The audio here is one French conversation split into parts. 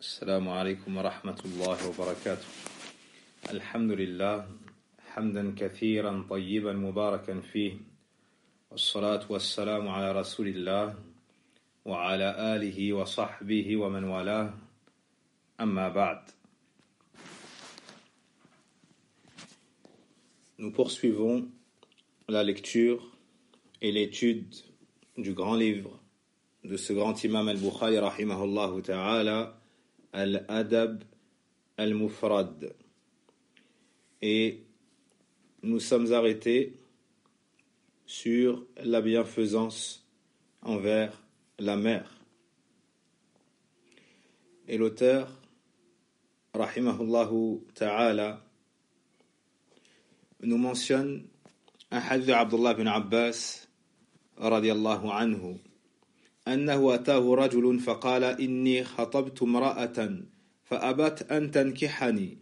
السلام عليكم ورحمة الله وبركاته. الحمد لله حمدا كثيرا طيبا مباركا فيه، والصلاة والسلام على رسول الله وعلى آله وصحبه ومن والاه. أما بعد. Nous poursuivons la lecture et l'étude du grand livre de ce grand imam al-Bukhari rahimahullah ta'ala, Al-Adab al-Mufrad. Et nous sommes arrêtés sur la bienfaisance envers la mère. Et l'auteur, rahimahullah ta'ala, nous mentionne un hadith d'Abdullah ibn Abbas radiyallahu anhu أنه أتاه رجل فقال إني خطبت امرأة فأبت أن تنكحني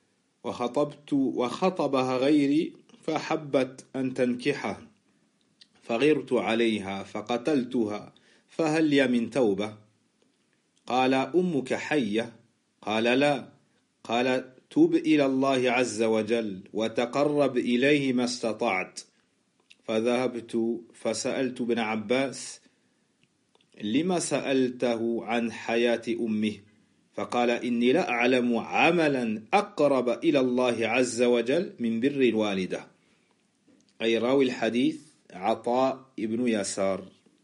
وخطبها غيري فحبت أن تنكحه فغرت عليها فقتلتها فهل لي من توبة؟ قال أمك حية؟ قال لا. قال تب إلى الله عز وجل وتقرب إليه ما استطعت. فذهبت فسألت ابن عباس لما سألته عن حياة أمه؟ فقال إني لا أعلم عملا أقرب إلى الله عز وجل من بر الوالدة. أي راوي الحديث عطاء ibn Yasar.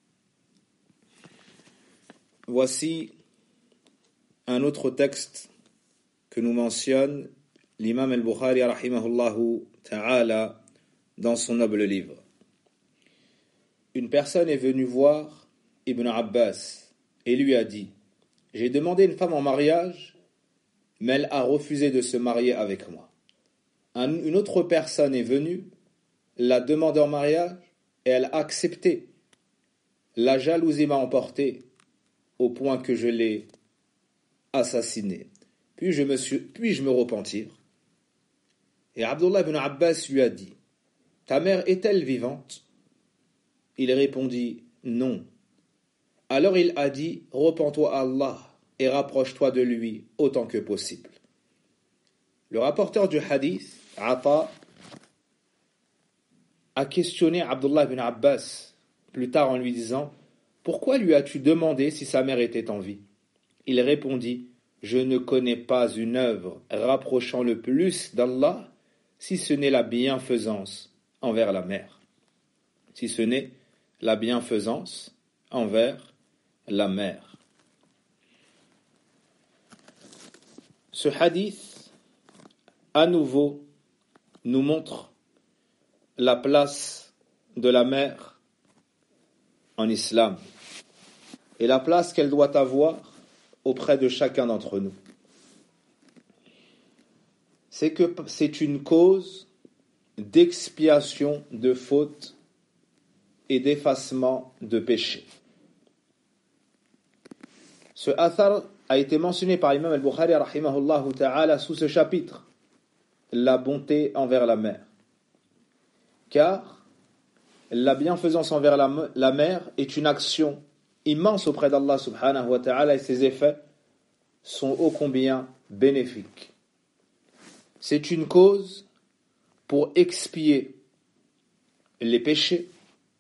Voici un autre texte que nous mentionne l'imam al-Bukhari rahimahullahu ta'ala dans son noble livre. Une personne est venue voir Ibn Abbas et lui a dit: j'ai demandé une femme en mariage, mais elle a refusé de se marier avec moi. Une autre personne est venue, l'a demandé en mariage et elle a accepté. La jalousie m'a emporté au point que je l'ai assassiné. Puis-je me repentir? Et Abdullah ibn Abbas lui a dit: ta mère est-elle vivante? Il répondit: non. Alors il a dit: repens-toi à Allah et rapproche-toi de lui autant que possible. Le rapporteur du hadith, Ata, a questionné Abdullah ibn Abbas plus tard en lui disant: pourquoi lui as-tu demandé si sa mère était en vie? Il répondit: je ne connais pas une œuvre rapprochant le plus d'Allah si ce n'est la bienfaisance envers la mère. Si ce n'est la bienfaisance envers la mère. Ce hadith, à nouveau, nous montre la place de la mère en islam et la place qu'elle doit avoir auprès de chacun d'entre nous. C'est que c'est une cause d'expiation de fautes et d'effacement de péchés. Ce athar a été mentionné par l'imam al-Bukhari rahimahullah ta'ala sous ce chapitre, la bonté envers la mère. Car la bienfaisance envers la mère est une action immense auprès d'Allah subhanahu wa ta'ala et ses effets sont ô combien bénéfiques. C'est une cause pour expier les péchés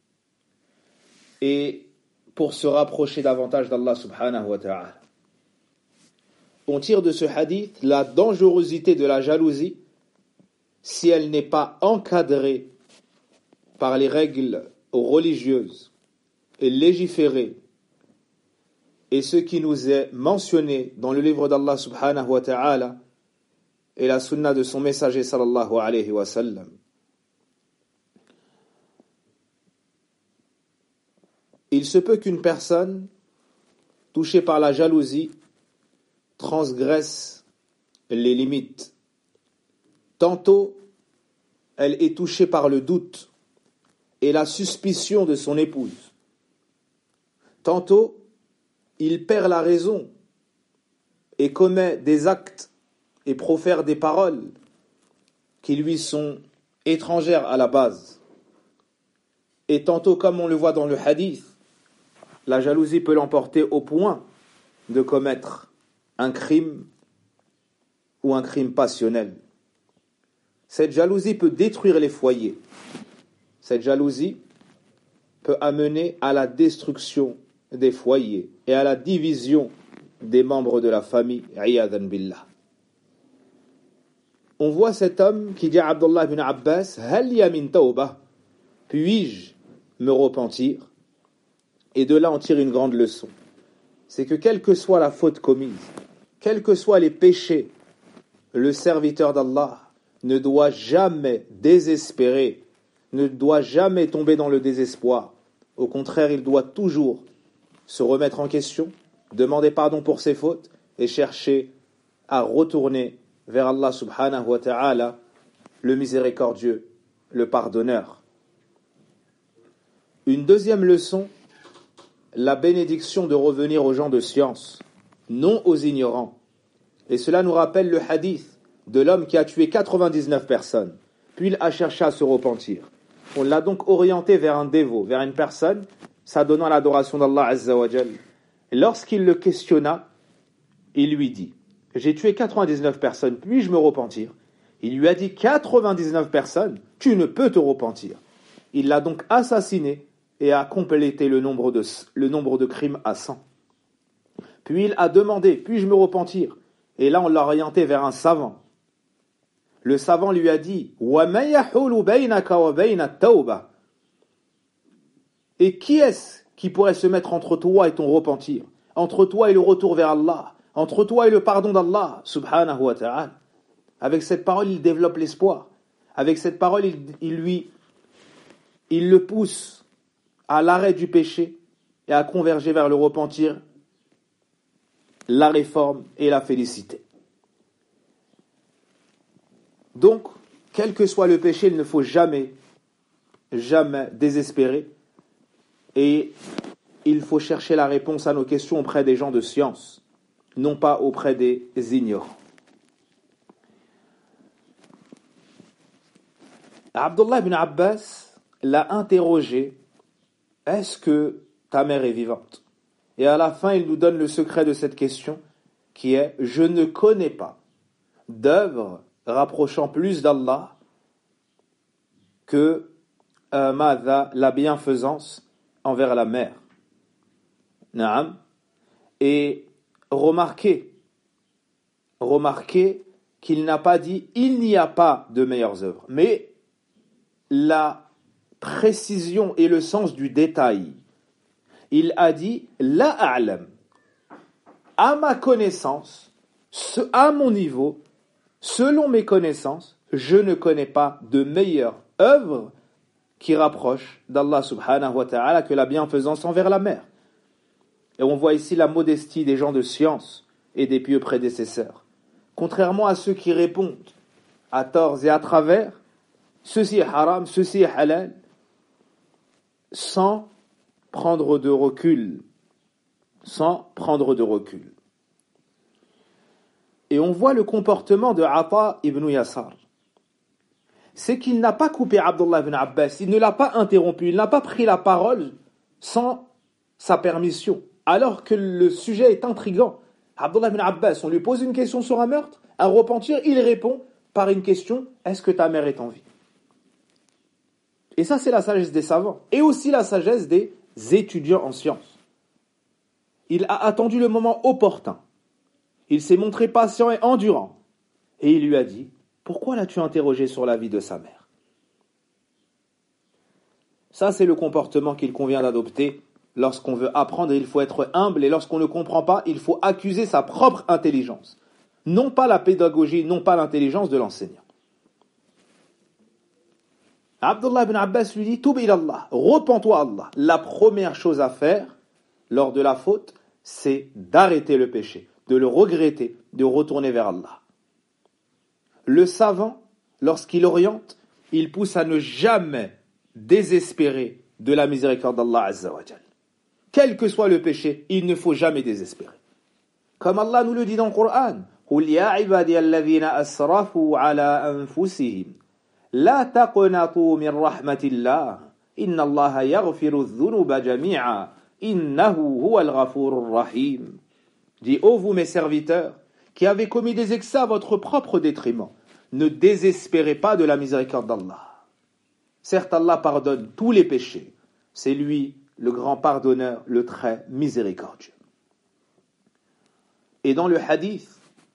et pour se rapprocher davantage d'Allah subhanahu wa ta'ala. On tire de ce hadith la dangerosité de la jalousie si elle n'est pas encadrée par les règles religieuses et légiférée et ce qui nous est mentionné dans le livre d'Allah subhanahu wa ta'ala et la sunna de son messager sallallahu alayhi wa sallam. Il se peut qu'une personne touchée par la jalousie transgresse les limites. Tantôt, elle est touchée par le doute et la suspicion de son épouse. Tantôt, il perd la raison et commet des actes et profère des paroles qui lui sont étrangères à la base. Et tantôt, comme on le voit dans le hadith, la jalousie peut l'emporter au point de commettre un crime ou un crime passionnel. Cette jalousie peut détruire les foyers. Cette jalousie peut amener à la destruction des foyers et à la division des membres de la famille. Iyadan billah. On voit cet homme qui dit à Abdullah ibn Abbas, Hal ya min tawbah, puis-je me repentir? Et de là on tire une grande leçon. C'est que quelle que soit la faute commise, quels que soient les péchés, le serviteur d'Allah ne doit jamais désespérer, ne doit jamais tomber dans le désespoir. Au contraire, il doit toujours se remettre en question, demander pardon pour ses fautes et chercher à retourner vers Allah subhanahu wa ta'ala, le miséricordieux, le pardonneur. Une deuxième leçon, la bénédiction de revenir aux gens de science, non aux ignorants. Et cela nous rappelle le hadith de l'homme qui a tué 99 personnes, puis il a cherché à se repentir. On l'a donc orienté vers un dévot, vers une personne s'adonnant à l'adoration d'Allah Azza wa Jal. Lorsqu'il le questionna, il lui dit, j'ai tué 99 personnes, puis-je me repentir? Il lui a dit, 99 personnes, tu ne peux te repentir. Il l'a donc assassiné et a complété le nombre de crimes à 100. Puis il a demandé, puis-je me repentir? Et là on l'a orienté vers un savant. Le savant lui a dit, وَمَنْ يَحُولُ بَيْنَكَ وَبَيْنَ التَّوْبَةِ. Et qui est-ce qui pourrait se mettre entre toi et ton repentir, entre toi et le retour vers Allah, entre toi et le pardon d'Allah, subhanahu wa ta'ala? Avec cette parole, il développe l'espoir. Avec cette parole, il le pousse à l'arrêt du péché et à converger vers le repentir, la réforme et la félicité. Donc, quel que soit le péché, il ne faut jamais désespérer. Et il faut chercher la réponse à nos questions auprès des gens de science, non pas auprès des ignorants. Abdullah ibn Abbas l'a interrogé, est-ce que ta mère est vivante? Et à la fin, il nous donne le secret de cette question, qui est, je ne connais pas d'œuvre rapprochant plus d'Allah que la bienfaisance envers la mère. Naam. Et remarquez qu'il n'a pas dit il n'y a pas de meilleures œuvres, mais la précision et le sens du détail. Il a dit la a'lam, à ma connaissance, à mon niveau, selon mes connaissances, je ne connais pas de meilleure œuvre qui rapproche d'Allah subhanahu wa ta'ala que la bienfaisance envers la mère. Et on voit ici la modestie des gens de science et des pieux prédécesseurs. Contrairement à ceux qui répondent à tort et à travers, ceci est haram, ceci est halal, sans prendre de recul. Et on voit le comportement de Ata ibn Yasar. C'est qu'il n'a pas coupé Abdullah ibn Abbas, il ne l'a pas interrompu, il n'a pas pris la parole sans sa permission, alors que le sujet est intriguant. Abdullah ibn Abbas, on lui pose une question sur un meurtre, un repentir, il répond par une question, est-ce que ta mère est en vie? Et ça, c'est la sagesse des savants, et aussi la sagesse des étudiants en sciences. Il a attendu le moment opportun, il s'est montré patient et endurant, et il lui a dit, pourquoi l'as-tu interrogé sur la vie de sa mère? Ça, c'est le comportement qu'il convient d'adopter. Lorsqu'on veut apprendre, il faut être humble, et lorsqu'on ne comprend pas, il faut accuser sa propre intelligence. Non pas la pédagogie, non pas l'intelligence de l'enseignant. Abdullah ibn Abbas lui dit, Toub ilallah, repens-toi à Allah. La première chose à faire, lors de la faute, c'est d'arrêter le péché, de le regretter, de retourner vers Allah. Le savant, lorsqu'il oriente, il pousse à ne jamais désespérer de la miséricorde d'Allah Azza wa Jal. Quel que soit le péché, il ne faut jamais désespérer. Comme Allah nous le dit dans le Coran, قُلْ يَا عِبَادِيَ الَّذِينَ أَسْرَفُوا عَلَىٰ أَنفُسِهِمْ لَا تَقْنَطُوا مِنْ رَحْمَةِ اللَّهِ إِنَّ اللَّهَ يَغْفِرُ الذُّنُوبَ جَمِيعًا إِنَّهُ هُوَ الْغَفُورُ الرَّحِيمُ. dit: ô vous mes serviteurs, qui avez commis des excès à votre propre détriment, ne désespérez pas de la miséricorde d'Allah. Certes, Allah pardonne tous les péchés. C'est lui, le grand pardonneur, le très miséricordieux. Et dans le hadith,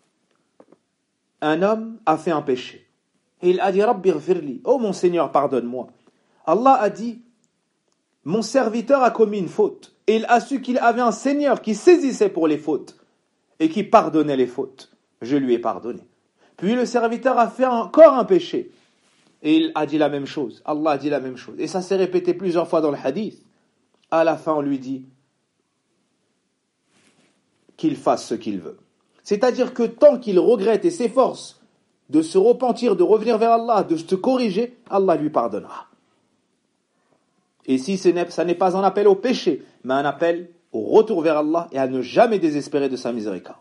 un homme a fait un péché. Et il a dit: Rabbi ghfirli, oh mon Seigneur, pardonne-moi. Allah a dit: mon serviteur a commis une faute. Et il a su qu'il avait un Seigneur qui saisissait pour les fautes et qui pardonnait les fautes. Je lui ai pardonné. Puis le serviteur a fait encore un péché. Et il a dit la même chose. Allah a dit la même chose. Et ça s'est répété plusieurs fois dans le hadith. À la fin, on lui dit qu'il fasse ce qu'il veut. C'est-à-dire que tant qu'il regrette et s'efforce de se repentir, de revenir vers Allah, de se corriger, Allah lui pardonnera. Et si ça n'est pas un appel au péché, mais un appel au retour vers Allah et à ne jamais désespérer de sa miséricorde.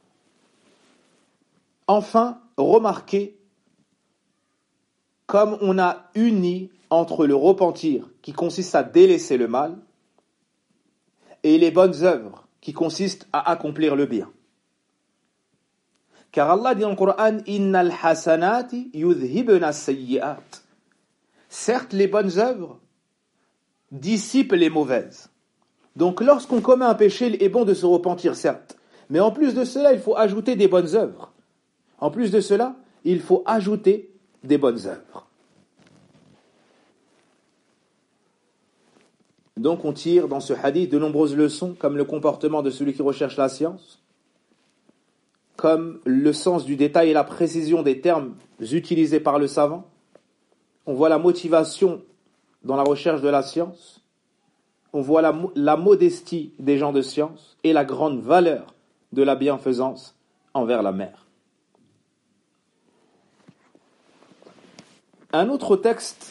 Enfin, remarquez comme on a uni entre le repentir, qui consiste à délaisser le mal, et les bonnes œuvres, qui consistent à accomplir le bien. Car Allah dit dans le Coran: Innal hasanati yudhibna sayyi'at. Certes, les bonnes œuvres dissipent les mauvaises. Donc lorsqu'on commet un péché, il est bon de se repentir, certes. Mais en plus de cela, il faut ajouter des bonnes œuvres. En plus de cela, il faut ajouter des bonnes œuvres. Donc on tire dans ce hadith de nombreuses leçons, comme le comportement de celui qui recherche la science, comme le sens du détail et la précision des termes utilisés par le savant. On voit la motivation dans la recherche de la science. On voit la modestie des gens de science et la grande valeur de la bienfaisance envers la mère. Un autre texte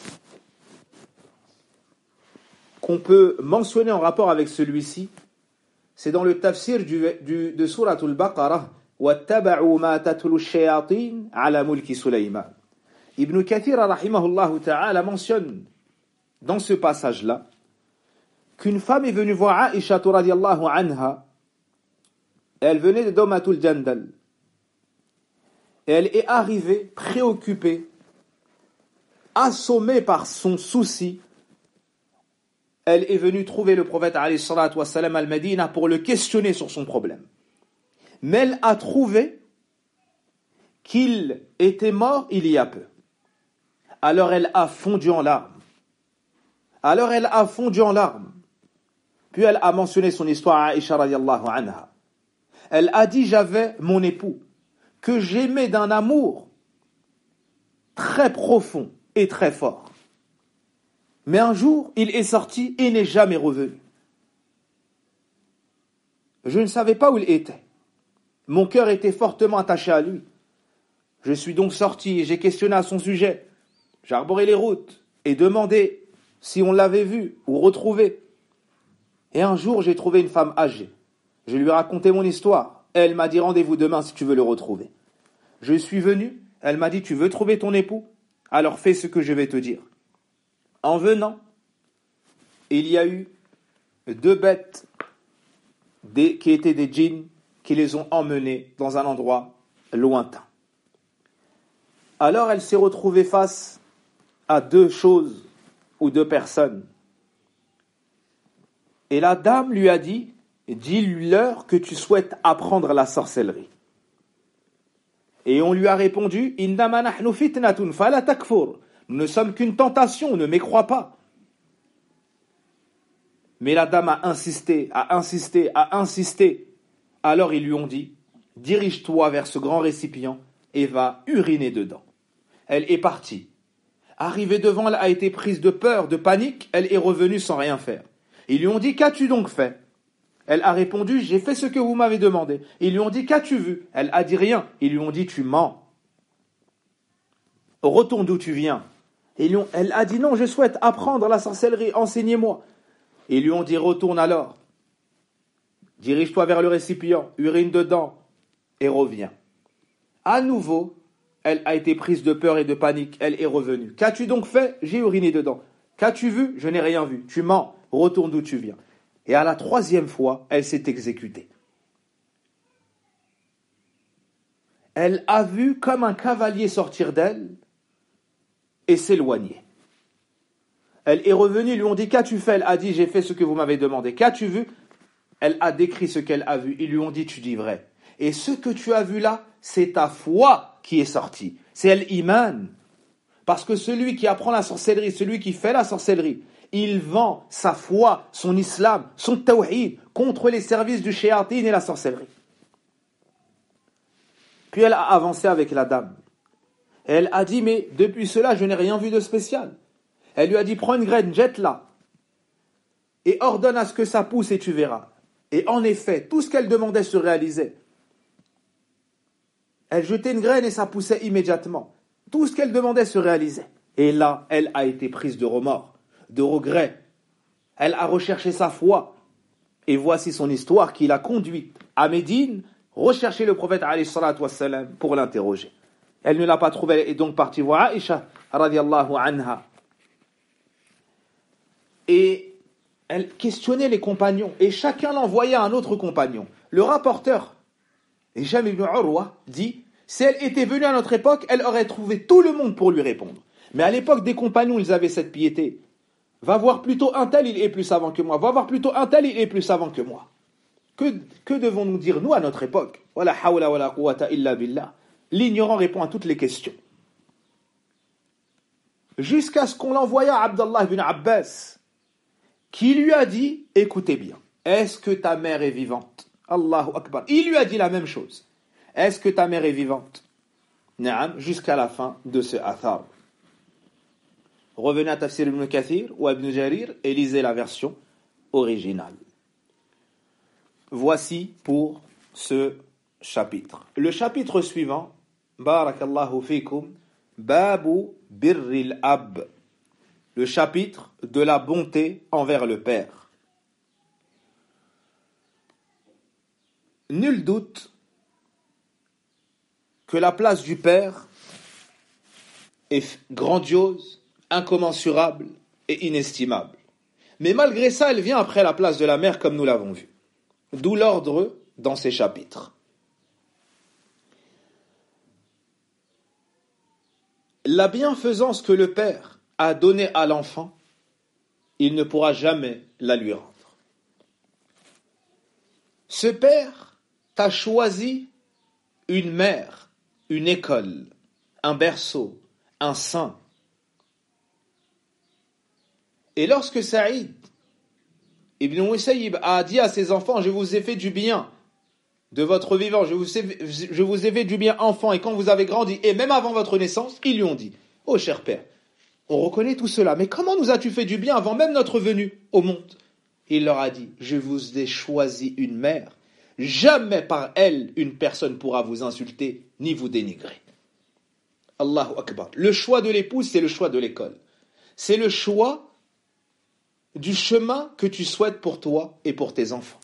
qu'on peut mentionner en rapport avec celui-ci, c'est dans le tafsir de Surat al-Baqarah, وَاتَّبَعُوا مَا تَتْلُو الشَّيَاطِينَ عَلَى مُلْكِ سُلَيْمَانَ. Ibn Kathir rahimahullah ta'ala mentionne dans ce passage-là qu'une femme est venue voir Aïcha radiyallahu anha. Elle venait de Domatul Jandal. Et elle est arrivée préoccupée, assommée par son souci. Elle est venue trouver le prophète alayhi salatu wassalam al-Madina pour le questionner sur son problème. Mais elle a trouvé qu'il était mort il y a peu. Alors elle a fondu en larmes. Puis elle a mentionné son histoire à Aïcha radiyallahu anha. Elle a dit: j'avais mon époux, que j'aimais d'un amour très profond et très fort. Mais un jour, il est sorti et n'est jamais revenu. Je ne savais pas où il était. Mon cœur était fortement attaché à lui. Je suis donc sorti et j'ai questionné à son sujet. J'ai arboré les routes et demandé si on l'avait vu ou retrouvé. Et un jour, j'ai trouvé une femme âgée. Je lui ai raconté mon histoire. Elle m'a dit: rendez-vous demain si tu veux le retrouver. Je suis venu. Elle m'a dit: tu veux trouver ton époux? Alors fais ce que je vais te dire. En venant, il y a eu 2 bêtes qui étaient des djinns qui les ont emmenés dans un endroit lointain. Alors elle s'est retrouvée face à 2 choses ou 2 personnes. Et la dame lui a dit: dis-leur que tu souhaites apprendre la sorcellerie. Et on lui a répondu: Innama nahnu fitnatun fala takfur. Nous ne sommes qu'une tentation, ne mécrois pas. Mais la dame a insisté. Alors ils lui ont dit: dirige-toi vers ce grand récipient et va uriner dedans. Elle est partie. Arrivée devant, elle a été prise de peur, de panique, elle est revenue sans rien faire. Ils lui ont dit: qu'as-tu donc fait? Elle a répondu: j'ai fait ce que vous m'avez demandé. Ils lui ont dit: qu'as-tu vu? Elle a dit: rien. Ils lui ont dit: tu mens. Retourne d'où tu viens. Elle a dit: non, je souhaite apprendre la sorcellerie, enseignez-moi. Ils lui ont dit: retourne alors. Dirige-toi vers le récipient, urine dedans et reviens. À nouveau, elle a été prise de peur et de panique, elle est revenue. Qu'as-tu donc fait? J'ai uriné dedans. Qu'as-tu vu? Je n'ai rien vu. Tu mens, retourne d'où tu viens. Et à la 3e fois, elle s'est exécutée. Elle a vu comme un cavalier sortir d'elle et s'éloigner. Elle est revenue, ils lui ont dit, qu'as-tu fait? Elle a dit, j'ai fait ce que vous m'avez demandé. Qu'as-tu vu? Elle a décrit ce qu'elle a vu. Ils lui ont dit, tu dis vrai. Et ce que tu as vu là, c'est ta foi qui est sortie. C'est l'iman. Parce que celui qui apprend la sorcellerie, celui qui fait la sorcellerie, il vend sa foi, son islam, son tawhid contre les services du shayatin et la sorcellerie. Puis elle a avancé avec la dame. Et elle a dit, mais depuis cela, je n'ai rien vu de spécial. Elle lui a dit, prends une graine, jette-la. Et ordonne à ce que ça pousse et tu verras. Et en effet, tout ce qu'elle demandait se réalisait. Elle jetait une graine et ça poussait immédiatement. Tout ce qu'elle demandait se réalisait. Et là, elle a été prise de remords, de regrets. Elle a recherché sa foi. Et voici son histoire qui l'a conduite à Médine, rechercher le prophète alayhi salatu wassalam pour l'interroger. Elle ne l'a pas trouvé, elle est donc partie voir Aïcha radiyallahu anha. Et elle questionnait les compagnons. Et chacun l'envoyait à un autre compagnon. Le rapporteur, Hisham ibn Urwa, dit, si elle était venue à notre époque, elle aurait trouvé tout le monde pour lui répondre. Mais à l'époque des compagnons, ils avaient cette piété. Va voir plutôt un tel, il est plus savant que moi. Va voir plutôt un tel, il est plus savant que moi. Que devons-nous dire, nous, à notre époque? Wala hawla wala quwwata illa billah. L'ignorant répond à toutes les questions. Jusqu'à ce qu'on l'envoya à Abdallah ibn Abbas, qui lui a dit, écoutez bien, est-ce que ta mère est vivante? Allahu Akbar. Il lui a dit la même chose. Est-ce que ta mère est vivante? Naam, jusqu'à la fin de ce athar. Revenez à Tafsir ibn Kathir ou ibn Jarir et lisez la version originale. Voici pour ce chapitre. Le chapitre suivant, Barakallahu fikum, Babu birril ab. Le chapitre de la bonté envers le Père. Nul doute que la place du Père est grandiose, incommensurable et inestimable. Mais malgré ça, elle vient après la place de la mère comme nous l'avons vu. D'où l'ordre dans ces chapitres. La bienfaisance que le Père a donnée à l'enfant, il ne pourra jamais la lui rendre. Ce Père t'a choisi une mère, une école, un berceau, un sein. Et lorsque Saïd Ibn Musayyib a dit à ses enfants, je vous ai fait du bien de votre vivant, je vous ai fait du bien enfant, et quand vous avez grandi, et même avant votre naissance, ils lui ont dit, oh cher père, on reconnaît tout cela, mais comment nous as-tu fait du bien avant même notre venue au monde? Il leur a dit, je vous ai choisi une mère, jamais par elle une personne pourra vous insulter, ni vous dénigrer. Allahu Akbar. Le choix de l'épouse, c'est le choix de l'école. C'est le choix du chemin que tu souhaites pour toi et pour tes enfants.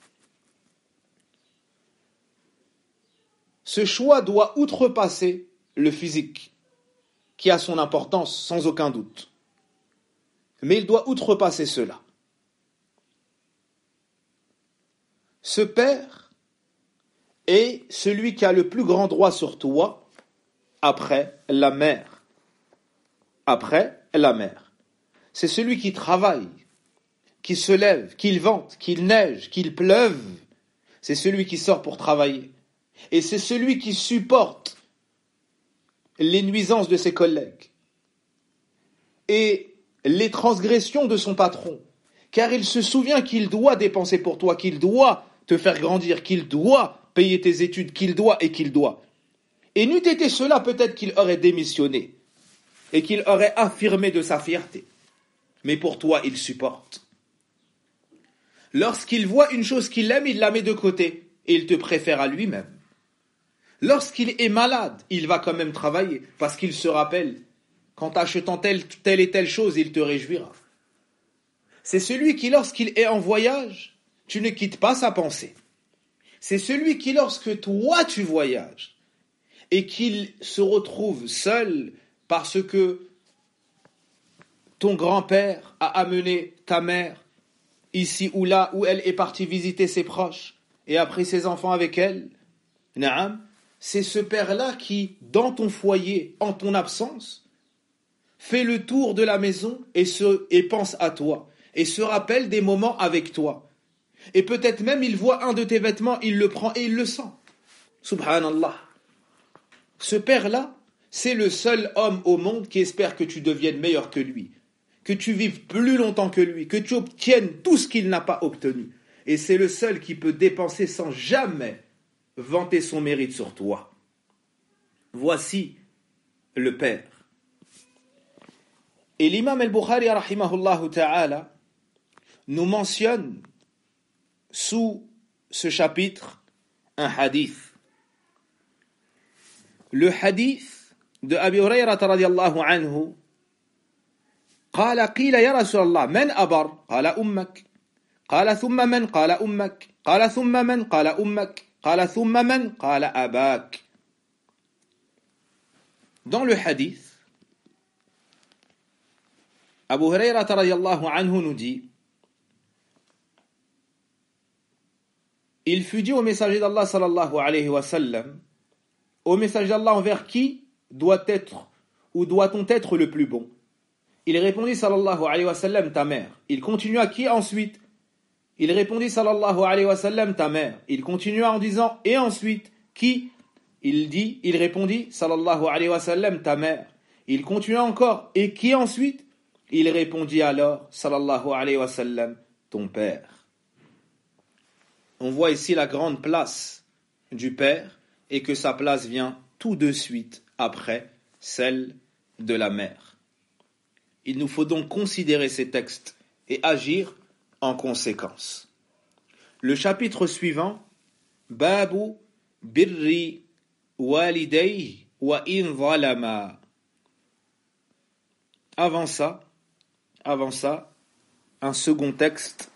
Ce choix doit outrepasser le physique, qui a son importance sans aucun doute. Mais il doit outrepasser cela. Ce père est celui qui a le plus grand droit sur toi après la mère. Après la mère. C'est celui qui travaille, qui se lève, qu'il vente, qu'il neige, qu'il pleuve. C'est celui qui sort pour travailler. Et c'est celui qui supporte les nuisances de ses collègues et les transgressions de son patron, car il se souvient qu'il doit dépenser pour toi, qu'il doit te faire grandir, qu'il doit payer tes études, qu'il doit et qu'il doit. Et n'eût été cela, peut-être qu'il aurait démissionné et qu'il aurait affirmé de sa fierté. Mais pour toi, il supporte. Lorsqu'il voit une chose qu'il aime, il la met de côté et il te préfère à lui-même. Lorsqu'il est malade, il va quand même travailler parce qu'il se rappelle qu'en t'achetant telle et telle chose, il te réjouira. C'est celui qui, lorsqu'il est en voyage, tu ne quittes pas sa pensée. C'est celui qui, lorsque toi tu voyages et qu'il se retrouve seul parce que ton grand-père a amené ta mère ici ou là où elle est partie visiter ses proches et a pris ses enfants avec elle, Naam, c'est ce père-là qui, dans ton foyer, en ton absence, fait le tour de la maison et pense à toi, et se rappelle des moments avec toi. Et peut-être même il voit un de tes vêtements, il le prend et il le sent. Subhanallah. Ce père-là, c'est le seul homme au monde qui espère que tu deviennes meilleur que lui, que tu vives plus longtemps que lui, que tu obtiennes tout ce qu'il n'a pas obtenu. Et c'est le seul qui peut dépenser sans jamais vanter son mérite sur toi. Voici le père. Et l'imam al-Bukhari, rahimahullah ta'ala, nous mentionne sous ce chapitre un hadith. Le hadith de Abi Hurayrata radiyallahu anhu قال قيل يا رسول الله من أبر قال أمك قال ثم من قال أمك قال ثم من قال أمك قال ثم من قال أباك. Dans le hadith, Abu Hurayrata radiyallahu anhu nous dit: il fut dit au messager d'Allah sallallahu alayhi wa sallam, au messager d'Allah, envers qui doit être ou doit-on être le plus bon? Il répondit sallallahu alayhi wa sallam, ta mère. Il continua, qui ensuite? Il répondit sallallahu alayhi wa sallam, ta mère. Il continua en disant, et ensuite, qui? Il répondit sallallahu alayhi wa sallam, ta mère. Il continua encore, et qui ensuite? Il répondit alors sallallahu alayhi wa sallam, ton père. On voit ici la grande place du père et que sa place vient tout de suite après celle de la mère. Il nous faut donc considérer ces textes et agir en conséquence. Le chapitre suivant, Babu birri walidayhi wa in zalama. Avant ça, un second texte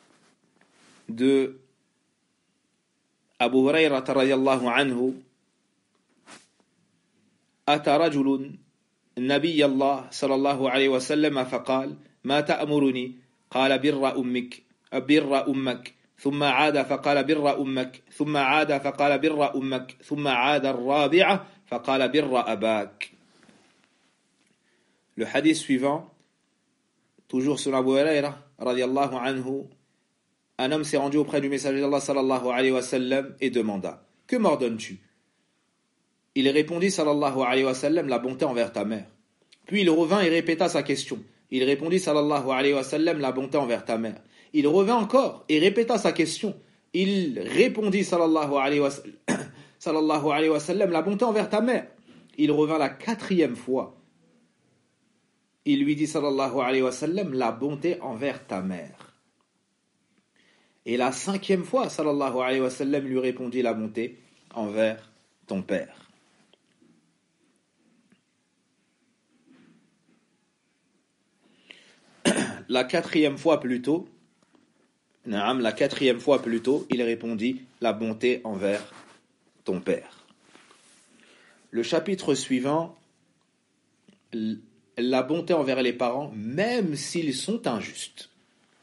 de Abu Hurayrata radiyallahu anhu. أتى رجل نبي الله صلى الله عليه وسلم فقال ما تأمرني قال بر أمك ثم عاد فقال بر أمك ثم عاد فقال بر أمك ثم عاد الرابعة فقال بر أباك. Le hadith suivant, toujours sur Abu Hurayra radiyallahu anhu, un homme s'est rendu auprès du messager d'Allah sallallahu alayhi wa sallam et demanda: que m'ordonnes-tu? Il répondit sallallahu alayhi wa sallam, la bonté envers ta mère. Puis il revint et répéta sa question. Il répondit sallallahu alayhi wa sallam, la bonté envers ta mère. Il revint encore et répéta sa question. Il répondit sallallahu alayhi wa sallam, la bonté envers ta mère. Il revint la 4e fois. Il lui dit sallallahu alayhi wa sallam, la bonté envers ta mère. Et la 5e fois, sallallahu alayhi wa sallam lui répondit, la bonté envers ton père. La 4e fois plus tôt, il répondit, la bonté envers ton père. Le chapitre suivant, la bonté envers les parents, même s'ils sont injustes.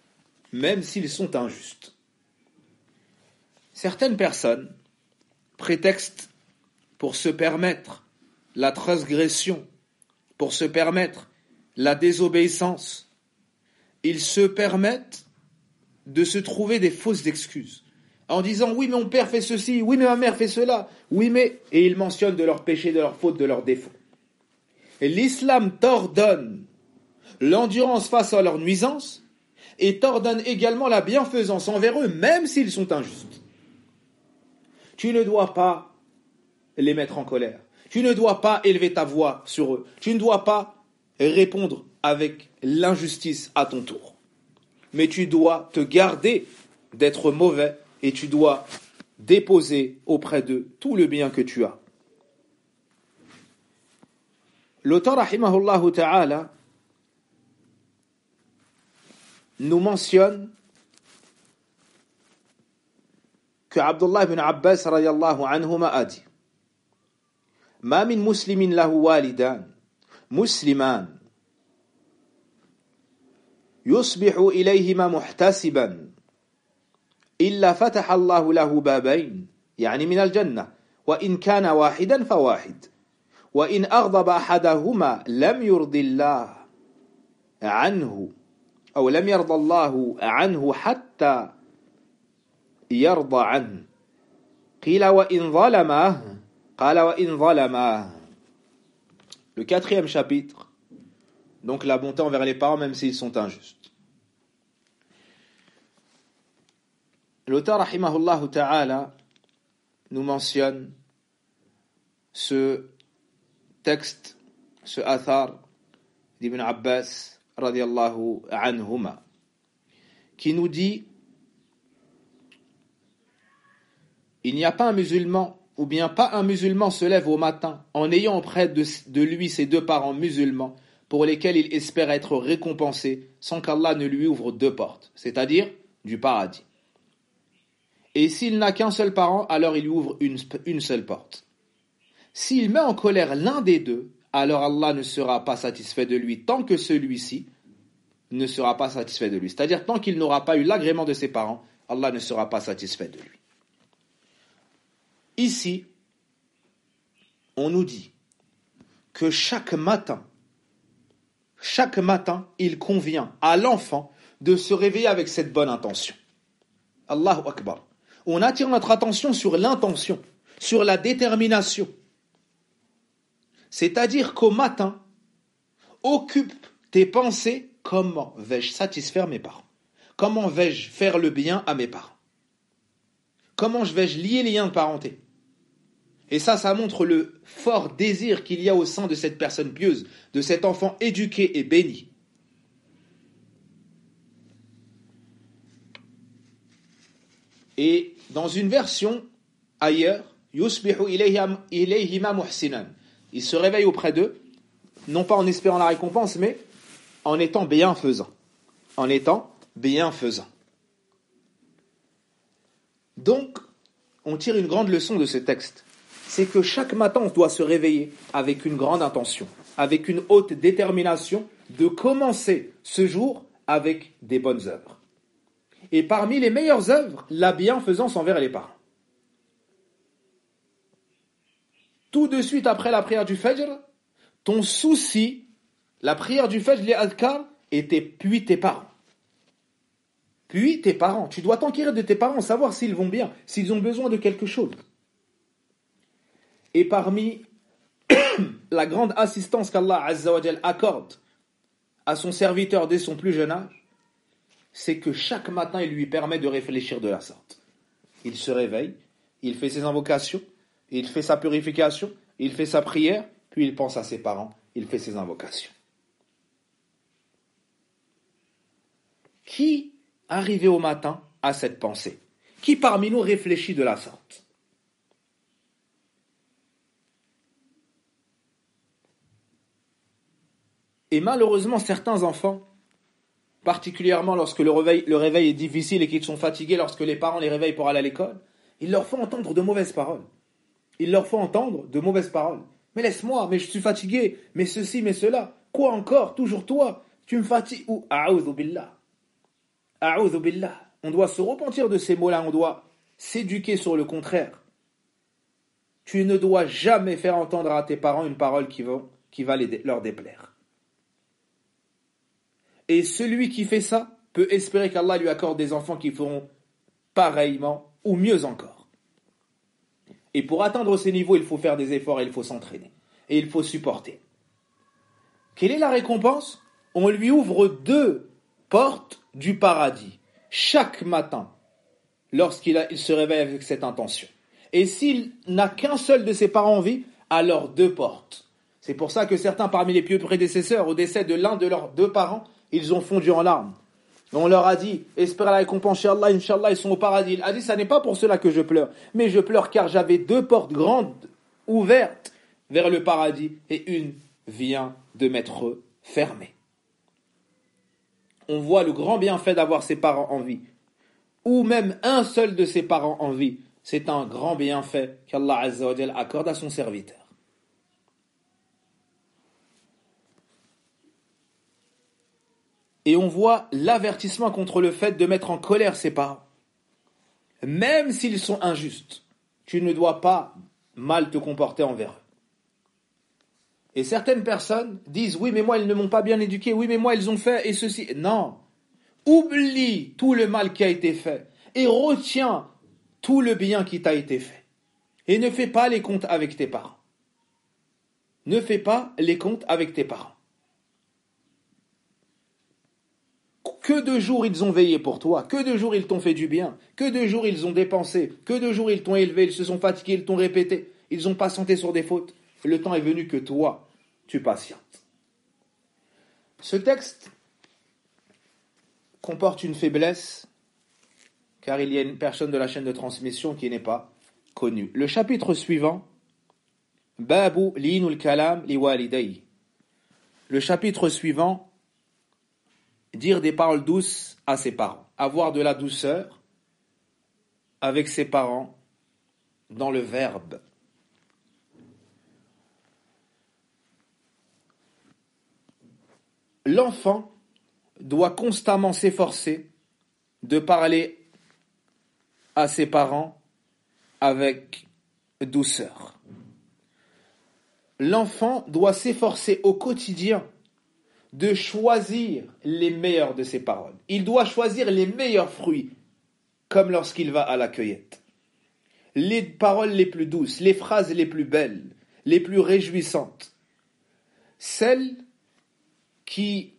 Certaines personnes prétextent pour se permettre la transgression, pour se permettre la désobéissance, ils se permettent de se trouver des fausses excuses en disant oui mais mon père fait ceci, oui mais ma mère fait cela, oui mais... et ils mentionnent de leurs péchés, de leurs fautes, de leurs défauts. Et l'islam t'ordonne l'endurance face à leurs nuisances et t'ordonne également la bienfaisance envers eux même s'ils sont injustes. Tu ne dois pas les mettre en colère, tu ne dois pas élever ta voix sur eux, tu ne dois pas répondre avec l'injustice à ton tour. Mais tu dois te garder d'être mauvais et tu dois déposer auprès d'eux tout le bien que tu as. L'auteur rahimahullah ta'ala nous mentionne que Abdullah ibn Abbas radiyallahu anhuma a dit: Ma min muslimin lahu walidan musliman يصبح إليهما محتسبا إلا فتح الله له بابين يعني من الجنة وإن كان واحدا فواحد وإن أغضب أحدهما لم يرضي الله عنه أو لم يرضى الله عنه حتى يرضى عنه قيل وإن ظلمه قال وإن ظلمه. Le quatrième chapitre, donc la bonté envers les parents même s'ils sont injustes. L'auteur rahimahullah ta'ala nous mentionne ce texte, ce athar d'Ibn Abbas radiyallahu anhuma, qui nous dit: il n'y a pas un musulman, ou bien pas un musulman se lève au matin en ayant auprès de lui ses deux parents musulmans pour lesquels il espère être récompensé sans qu'Allah ne lui ouvre deux portes, c'est-à-dire du paradis. Et s'il n'a qu'un seul parent, alors il lui ouvre une seule porte. S'il met en colère l'un des deux, alors Allah ne sera pas satisfait de lui tant que celui-ci ne sera pas satisfait de lui. C'est-à-dire tant qu'il n'aura pas eu l'agrément de ses parents, Allah ne sera pas satisfait de lui. Ici, on nous dit que chaque matin, il convient à l'enfant de se réveiller avec cette bonne intention. Allahu Akbar. On attire notre attention sur l'intention, sur la détermination. C'est-à-dire qu'au matin, occupe tes pensées: comment vais-je satisfaire mes parents? Comment vais-je faire le bien à mes parents? Comment vais-je lier les liens de parenté? Et ça montre le fort désir qu'il y a au sein de cette personne pieuse, de cet enfant éduqué et béni. Et dans une version ailleurs, yusbihu ilayhima muhsinan. Il se réveille auprès d'eux, non pas en espérant la récompense, mais en étant bienfaisant. En étant bienfaisant. Donc, on tire une grande leçon de ce texte. C'est que chaque matin, on doit se réveiller avec une grande intention, avec une haute détermination de commencer ce jour avec des bonnes œuvres. Et parmi les meilleures œuvres, la bienfaisance envers les parents. Tout de suite après la prière du Fajr, ton souci, la prière du Fajr, les adhkar, puis tes parents. Puis tes parents. Tu dois t'enquérir de tes parents, savoir s'ils vont bien, s'ils ont besoin de quelque chose. Et parmi la grande assistance qu'Allah Azza wa Jal accorde à son serviteur dès son plus jeune âge, c'est que chaque matin, il lui permet de réfléchir de la sorte. Il se réveille, il fait ses invocations, il fait sa purification, il fait sa prière, puis il pense à ses parents, il fait ses invocations. Qui, arrivé au matin, a cette pensée? Qui parmi nous réfléchit de la sorte? Et malheureusement, certains enfants, particulièrement lorsque le réveil est difficile et qu'ils sont fatigués, lorsque les parents les réveillent pour aller à l'école, ils leur font entendre de mauvaises paroles. Mais laisse-moi, mais je suis fatigué, mais ceci, mais cela. Quoi encore? Toujours toi? Tu me fatigues? Ou a'oudhu billah. A'oudhu billah. On doit se repentir de ces mots-là, on doit s'éduquer sur le contraire. Tu ne dois jamais faire entendre à tes parents une parole qui va leur déplaire. Et celui qui fait ça peut espérer qu'Allah lui accorde des enfants qui feront pareillement ou mieux encore. Et pour atteindre ces niveaux, il faut faire des efforts et il faut s'entraîner. Et il faut supporter. Quelle est la récompense? On lui ouvre 2 portes du paradis chaque matin lorsqu'il se réveille avec cette intention. Et s'il n'a qu'un seul de ses parents en vie, alors 2 portes. C'est pour ça que certains parmi les pieux prédécesseurs, au décès de l'un de leurs 2 parents, ils ont fondu en larmes. On leur a dit, espère la récompense chez Allah, Inch'Allah, ils sont au paradis. Il a dit, ça n'est pas pour cela que je pleure, mais je pleure car j'avais 2 portes grandes ouvertes vers le paradis et une vient de m'être fermée. On voit le grand bienfait d'avoir ses parents en vie, ou même un seul de ses parents en vie. C'est un grand bienfait qu'Allah Azza wa Jal accorde à son serviteur. Et on voit l'avertissement contre le fait de mettre en colère ses parents. Même s'ils sont injustes, tu ne dois pas mal te comporter envers eux. Et certaines personnes disent, oui, mais moi, ils ne m'ont pas bien éduqué, oui, mais moi, ils ont fait et ceci. Non. Oublie tout le mal qui a été fait et retiens tout le bien qui t'a été fait. Et ne fais pas les comptes avec tes parents. Ne fais pas les comptes avec tes parents. Que de jours ils ont veillé pour toi, que de jours ils t'ont fait du bien, que de jours ils ont dépensé, que de jours ils t'ont élevé, ils se sont fatigués, ils t'ont répété, ils ont patienté sur des fautes. Le temps est venu que toi, tu patientes. Ce texte comporte une faiblesse, car il y a une personne de la chaîne de transmission qui n'est pas connue. Le chapitre suivant, Babu linul kalam li walidayhi. Le chapitre suivant, dire des paroles douces à ses parents, avoir de la douceur avec ses parents dans le verbe. L'enfant doit constamment s'efforcer de parler à ses parents avec douceur. L'enfant doit s'efforcer au quotidien de choisir les meilleures de ses paroles. Il doit choisir les meilleurs fruits, comme lorsqu'il va à la cueillette. Les paroles les plus douces, les phrases les plus belles, les plus réjouissantes, celles qui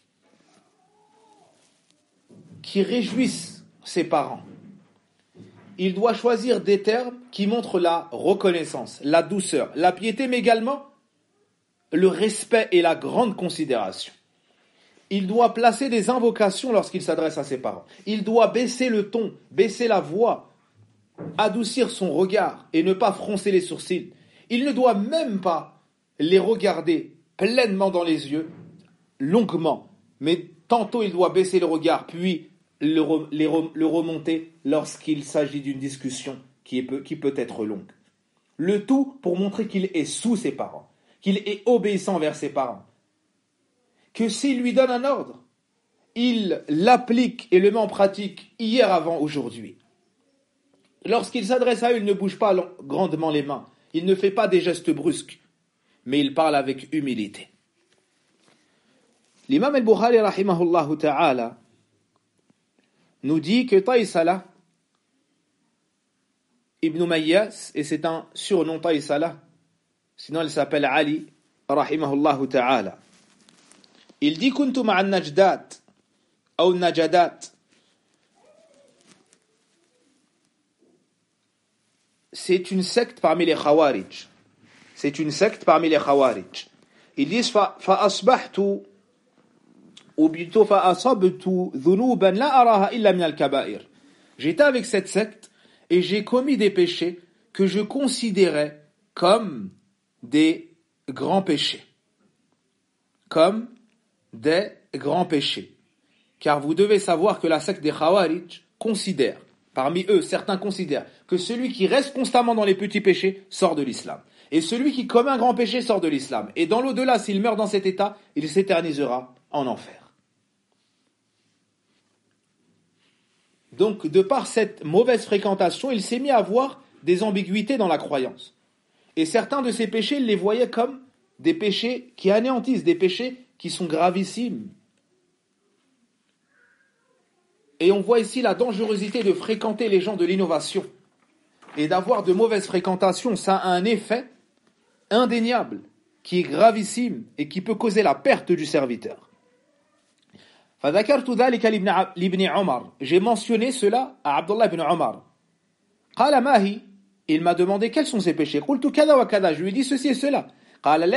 réjouissent ses parents. Il doit choisir des termes qui montrent la reconnaissance, la douceur, la piété, mais également le respect et la grande considération. Il doit placer des invocations lorsqu'il s'adresse à ses parents. Il doit baisser le ton, baisser la voix, adoucir son regard et ne pas froncer les sourcils. Il ne doit même pas les regarder pleinement dans les yeux, longuement, mais tantôt il doit baisser le regard, puis le remonter lorsqu'il s'agit d'une discussion qui peut être longue. Le tout pour montrer qu'il est sous ses parents, qu'il est obéissant vers ses parents, que s'il lui donne un ordre, il l'applique et le met en pratique hier avant aujourd'hui. Lorsqu'il s'adresse à eux, il ne bouge pas grandement les mains, il ne fait pas des gestes brusques, mais il parle avec humilité. L'imam al-Bukhari rahimahullah ta'ala nous dit que Taïsala ibn Mayyas, et c'est un surnom Taïsala, sinon il s'appelle Ali rahimahullah ta'ala. Il dit kuntu ma'a najdat ou najadat. C'est une secte parmi les Khawarij. C'est une secte parmi les Khawarij. Ils disent fa asbahtu ou plutôt fa asabtu dhunuban la araha illa min al-kaba'ir. J'étais avec cette secte et j'ai commis des péchés que je considérais comme des grands péchés. Comme des grands péchés. Car vous devez savoir que la secte des Khawarij considère, parmi eux, certains considèrent que celui qui reste constamment dans les petits péchés sort de l'islam. Et celui qui commet un grand péché sort de l'islam. Et dans l'au-delà, s'il meurt dans cet état, il s'éternisera en enfer. Donc, de par cette mauvaise fréquentation, il s'est mis à voir des ambiguïtés dans la croyance. Et certains de ces péchés, il les voyait comme des péchés qui anéantissent, des péchés qui sont gravissimes. Et on voit ici la dangerosité de fréquenter les gens de l'innovation et d'avoir de mauvaises fréquentations. Ça a un effet indéniable qui est gravissime et qui peut causer la perte du serviteur. فذكرت ذلك لابن عمر. J'ai mentionné cela à Abdullah ibn Omar. قال ما هي? Il m'a demandé quels sont ces péchés. قلت كذا وكذا. Je lui ai dit ceci et cela. قال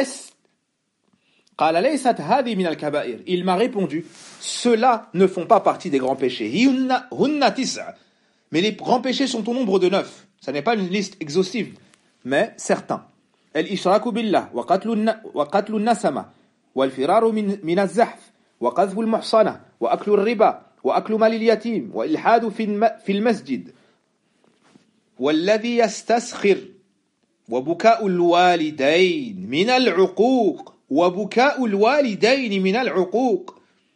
ليست هذه من الكبائر. Il m'a répondu ceux-là ne font pas partie des grands péchés. هن تسع. Mais les grands péchés sont au nombre de 9. Ça n'est pas une liste exhaustive, mais certains. الإشراك بالله وقتل النسمة والفرار من الزحف وقذف المحصنة وأكل الربا وأكل مال اليتيم وإلحاد في المسجد والذي يستسخر وبكاء الوالدين من العقوق وبكاء الوالدين من العقوق.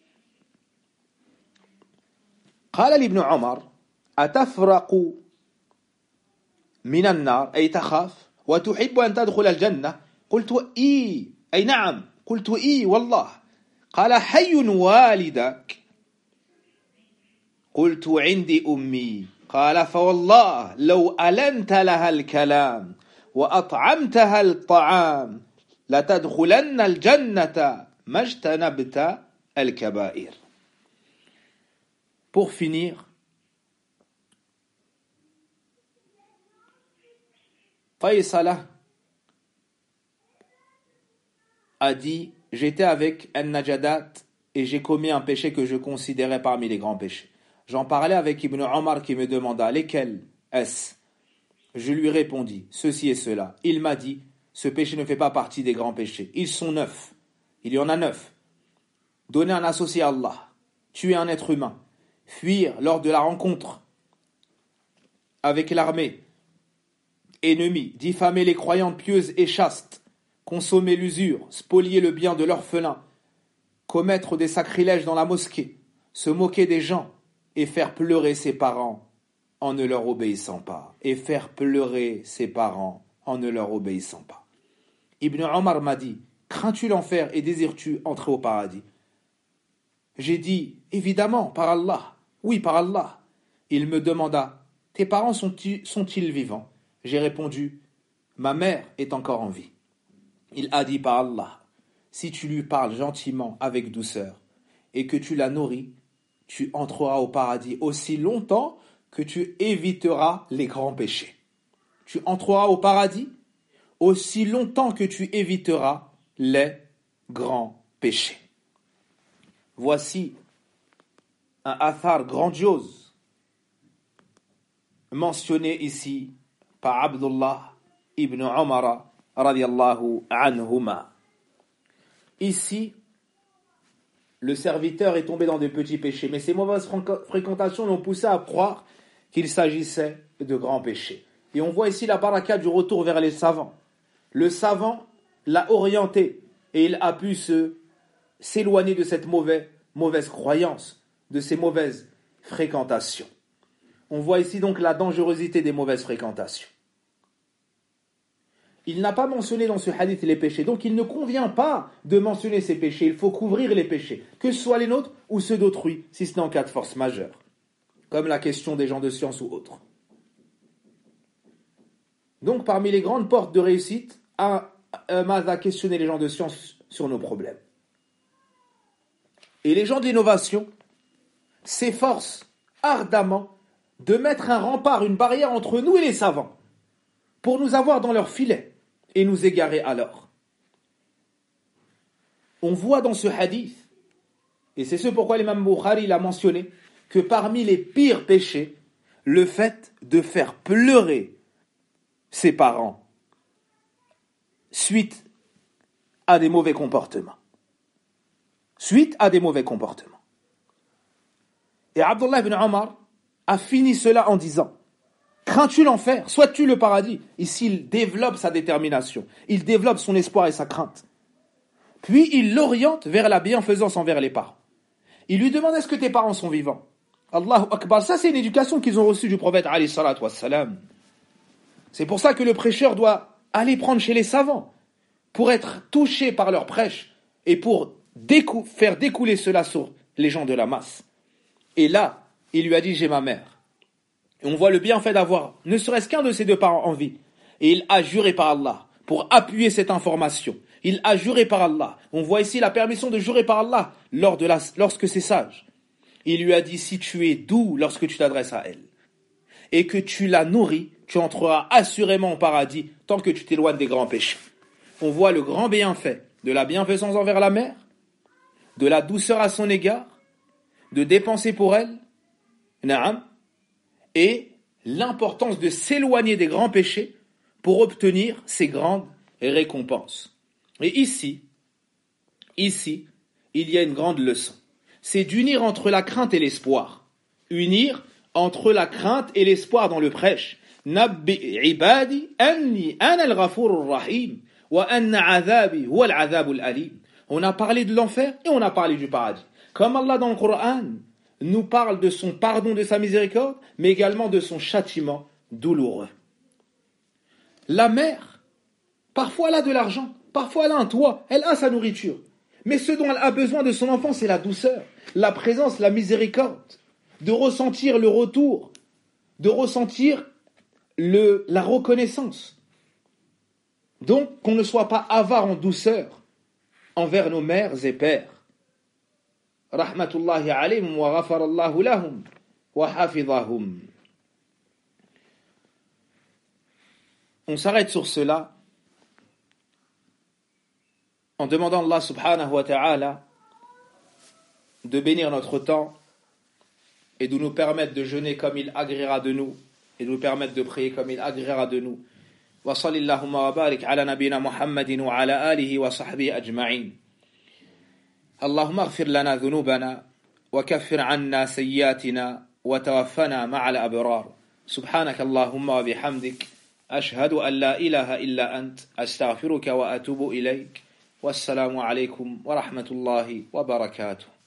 قال لابن عمر أتفرق من النار أي تخاف وتحب أن تدخل الجنة قلت إي أي نعم قلت إي والله قال حي والدك قلت عندي أمي قال فوالله لو ألنت لها الكلام وأطعمتها الطعام لتدخلن الجنة ما اجتنبت الكبائر. Pour finir, Faisala a dit « J'étais avec An-Najadat et j'ai commis un péché que je considérais parmi les grands péchés. J'en parlais avec Ibn Omar qui me demanda « Lesquels est-ce » Je lui répondis « Ceci et cela. » Il m'a dit « Ce péché ne fait pas partie des grands péchés. Ils sont 9. Il y en a 9. Donner un associé à Allah, tuer un être humain, fuir lors de la rencontre avec l'armée ennemie, diffamer les croyantes pieuses et chastes, consommer l'usure, spolier le bien de l'orphelin, commettre des sacrilèges dans la mosquée, se moquer des gens et faire pleurer ses parents en ne leur obéissant pas. Et faire pleurer ses parents en ne leur obéissant pas. Ibn Omar m'a dit, crains-tu l'enfer et désires-tu entrer au paradis? J'ai dit, évidemment, par Allah. Oui, par Allah. Il me demanda, tes parents sont-ils vivants? J'ai répondu, ma mère est encore en vie. Il a dit par Allah, si tu lui parles gentiment avec douceur et que tu la nourris, tu entreras au paradis aussi longtemps que tu éviteras les grands péchés. Tu entreras au paradis aussi longtemps que tu éviteras les grands péchés. Voici un athar grandiose mentionné ici par Abdullah ibn Umar radiyallahu anhuma. Ici, le serviteur est tombé dans des petits péchés, mais ses mauvaises fréquentations l'ont poussé à croire qu'il s'agissait de grands péchés. Et on voit ici la baraka du retour vers les savants. Le savant l'a orienté et il a pu s'éloigner de cette mauvaise croyance, de ces mauvaises fréquentations. On voit ici donc la dangerosité des mauvaises fréquentations. Il n'a pas mentionné dans ce hadith les péchés, donc il ne convient pas de mentionner ces péchés. Il faut couvrir les péchés, que ce soit les nôtres ou ceux d'autrui, si ce n'est en cas de force majeure, comme la question des gens de science ou autres. Donc parmi les grandes portes de réussite, à questionner les gens de science sur nos problèmes. Et les gens de l'innovation s'efforcent ardemment de mettre un rempart, une barrière entre nous et les savants, pour nous avoir dans leur filet et nous égarer alors. On voit dans ce hadith, et c'est ce pourquoi l'imam Bukhari l'a mentionné, que parmi les pires péchés, le fait de faire pleurer ses parents suite à des mauvais comportements. Suite à des mauvais comportements. Et Abdullah ibn Omar a fini cela en disant, crains-tu l'enfer? Souhaites-tu le paradis? Ici, il développe sa détermination. Il développe son espoir et sa crainte. Puis, il l'oriente vers la bienfaisance envers les parents. Il lui demande, est-ce que tes parents sont vivants? Allahu Akbar. Ça, c'est une éducation qu'ils ont reçue du prophète alayhi salatu wassalam. C'est pour ça que le prêcheur doit aller prendre chez les savants pour être touché par leur prêche et pour faire découler cela sur les gens de la masse. Et là, il lui a dit, j'ai ma mère. Et on voit le bienfait d'avoir ne serait-ce qu'un de ses deux parents en vie. Et il a juré par Allah pour appuyer cette information. Il a juré par Allah. On voit ici la permission de jurer par Allah lorsque c'est sage. Il lui a dit, si tu es doux lorsque tu t'adresses à elle et que tu la nourris, tu entreras assurément au paradis tant que tu t'éloignes des grands péchés. On voit le grand bienfait de la bienfaisance envers la mère, de la douceur à son égard, de dépenser pour elle, na'am, et l'importance de s'éloigner des grands péchés pour obtenir ces grandes récompenses. Et ici, il y a une grande leçon. C'est d'unir entre la crainte et l'espoir. Unir entre la crainte et l'espoir dans le prêche. Nabbi ibadi anni ana al-ghafurur rahim wa anna azabi huwa al-azabul alim. On a parlé de l'enfer et on a parlé du paradis. Comme Allah dans le Coran nous parle de son pardon, de sa miséricorde, mais également de son châtiment douloureux. La mère Parfois elle a de l'argent, parfois elle a un toit, elle a sa nourriture. Mais ce dont elle a besoin de son enfant, c'est la douceur, la présence, la miséricorde, de ressentir le retour, de ressentir la reconnaissance. Donc, qu'on ne soit pas avare en douceur envers nos mères et pères. Rahmatullahi alayhim wa ghafarallahu lahum wa hafidhahum. On s'arrête sur cela en demandant à Allah subhanahu wa ta'ala de bénir notre temps et de nous permettre de jeûner comme il agréera de nous et de nous permettre de prier comme il agréera de nous. Wa sallallahu wa barik ala nabina Muhammadin wa ala alihi wa sahbihi ajma'in. اللهم اغفر لنا ذنوبنا وكفر عنا سيئاتنا وتوفنا مع الأبرار سبحانك اللهم وبحمدك أشهد أن لا إله إلا أنت أستغفرك وأتوب إليك والسلام عليكم ورحمة الله وبركاته